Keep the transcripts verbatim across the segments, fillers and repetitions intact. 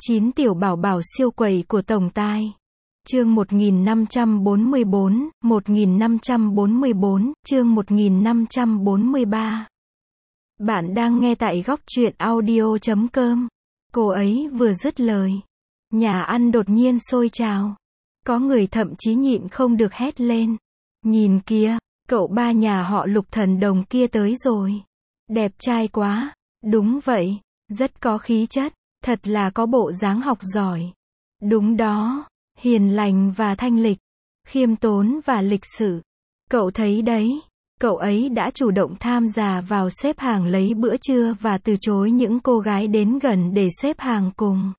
chín tiểu bảo bảo siêu quẩy của tổng tài. Chương một nghìn năm trăm bốn mươi bốn, một nghìn năm trăm bốn mươi bốn, chương một nghìn năm trăm bốn mươi ba. Bạn đang nghe tại góc truyện audio chấm com. Cô ấy vừa dứt lời, nhà ăn đột nhiên sôi trào. Có người thậm chí nhịn không được hét lên. Nhìn kìa, cậu ba nhà họ Lục thần đồng kia tới rồi. Đẹp trai quá. Đúng vậy, rất có khí chất, thật là có bộ dáng học giỏi. Đúng đó, hiền lành và thanh lịch, khiêm tốn và lịch sự. Cậu thấy đấy, cậu ấy đã chủ động tham gia vào xếp hàng lấy bữa trưa và từ chối những cô gái đến gần để xếp hàng cùng.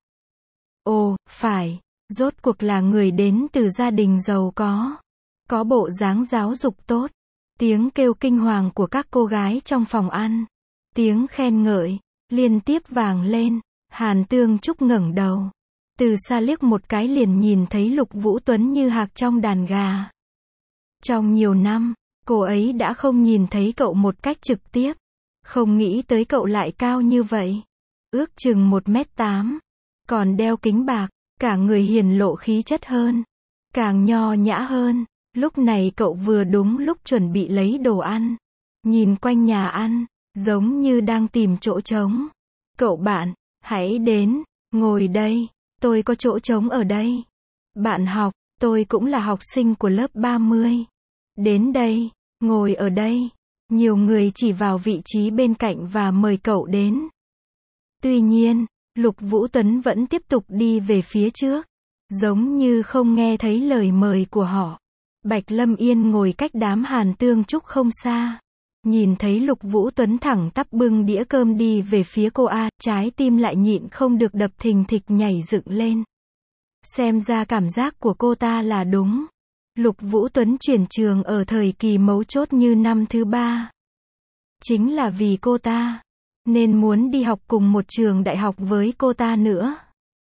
Ồ, phải, rốt cuộc là người đến từ gia đình giàu có. Có bộ dáng giáo dục tốt. Tiếng kêu kinh hoàng của các cô gái trong phòng ăn. Tiếng khen ngợi liên tiếp vang lên. Hàn Tương Trúc ngẩng đầu, từ xa liếc một cái liền nhìn thấy Lục Vũ Tuấn như hạc trong đàn gà. Trong nhiều năm, cô ấy đã không nhìn thấy cậu một cách trực tiếp. Không nghĩ tới cậu lại cao như vậy. Ước chừng một mét tám. Còn đeo kính bạc, cả người hiền lộ khí chất hơn. Càng nho nhã hơn. Lúc này cậu vừa đúng lúc chuẩn bị lấy đồ ăn. Nhìn quanh nhà ăn, giống như đang tìm chỗ trống. Cậu bạn, hãy đến, ngồi đây, tôi có chỗ trống ở đây. Bạn học, tôi cũng là học sinh của lớp ba mươi. Đến đây, ngồi ở đây. Nhiều người chỉ vào vị trí bên cạnh và mời cậu đến. Tuy nhiên, Lục Vũ Tuấn vẫn tiếp tục đi về phía trước, giống như không nghe thấy lời mời của họ. Bạch Lâm Yên ngồi cách đám Hàn Tương Trúc không xa. Nhìn thấy Lục Vũ Tuấn thẳng tắp bưng đĩa cơm đi về phía cô A, trái tim lại nhịn không được đập thình thịch nhảy dựng lên. Xem ra cảm giác của cô ta là đúng. Lục Vũ Tuấn chuyển trường ở thời kỳ mấu chốt như năm thứ ba. Chính là vì cô ta, nên muốn đi học cùng một trường đại học với cô ta nữa.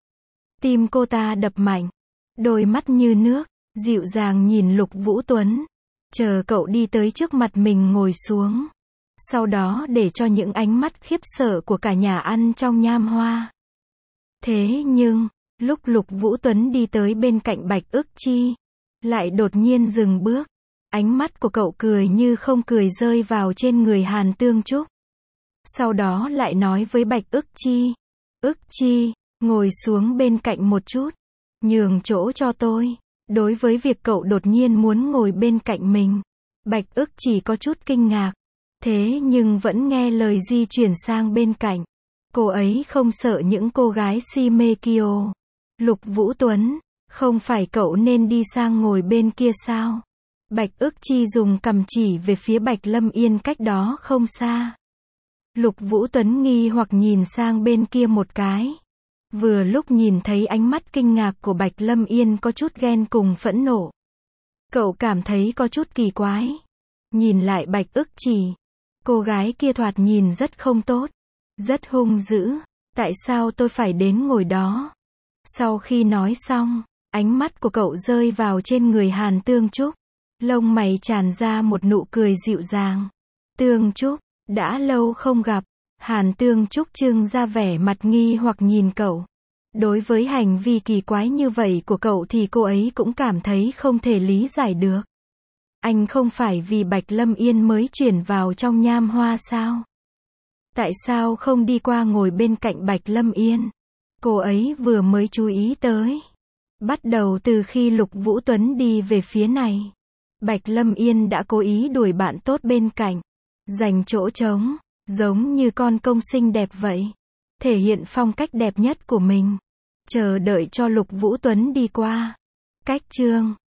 Tim cô ta đập mạnh, đôi mắt như nước, dịu dàng nhìn Lục Vũ Tuấn. Chờ cậu đi tới trước mặt mình ngồi xuống. Sau đó để cho những ánh mắt khiếp sợ của cả nhà ăn trong nham hoa. Thế nhưng, lúc Lục Vũ Tuấn đi tới bên cạnh Bạch Ức Chi, lại đột nhiên dừng bước. Ánh mắt của cậu cười như không cười rơi vào trên người Hàn Tương Trúc. Sau đó lại nói với Bạch Ức Chi. Ức Chi, ngồi xuống bên cạnh một chút. Nhường chỗ cho tôi. Đối với việc cậu đột nhiên muốn ngồi bên cạnh mình, Bạch Ức chỉ có chút kinh ngạc. Thế nhưng vẫn nghe lời di chuyển sang bên cạnh. Cô ấy không sợ những cô gái si mê kia. Lục Vũ Tuấn, không phải cậu nên đi sang ngồi bên kia sao? Bạch Ức Chi dùng cằm chỉ về phía Bạch Lâm Yên cách đó không xa. Lục Vũ Tuấn nghi hoặc nhìn sang bên kia một cái. Vừa lúc nhìn thấy ánh mắt kinh ngạc của Bạch Lâm Yên có chút ghen cùng phẫn nộ. Cậu cảm thấy có chút kỳ quái. Nhìn lại Bạch Ức Chỉ. Cô gái kia thoạt nhìn rất không tốt. Rất hung dữ. Tại sao tôi phải đến ngồi đó? Sau khi nói xong, ánh mắt của cậu rơi vào trên người Hàn Tương Trúc. Lông mày tràn ra một nụ cười dịu dàng. Tương Trúc, đã lâu không gặp. Hàn Tương Trúc trưng ra vẻ mặt nghi hoặc nhìn cậu. Đối với hành vi kỳ quái như vậy của cậu thì cô ấy cũng cảm thấy không thể lý giải được. Anh không phải vì Bạch Lâm Yên mới chuyển vào trong nham hoa sao? Tại sao không đi qua ngồi bên cạnh Bạch Lâm Yên? Cô ấy vừa mới chú ý tới. Bắt đầu từ khi Lục Vũ Tuấn đi về phía này, Bạch Lâm Yên đã cố ý đuổi bạn tốt bên cạnh, dành chỗ trống. Giống như con công xinh đẹp vậy. Thể hiện phong cách đẹp nhất của mình. Chờ đợi cho Lục Vũ Tuấn đi qua. Cách chương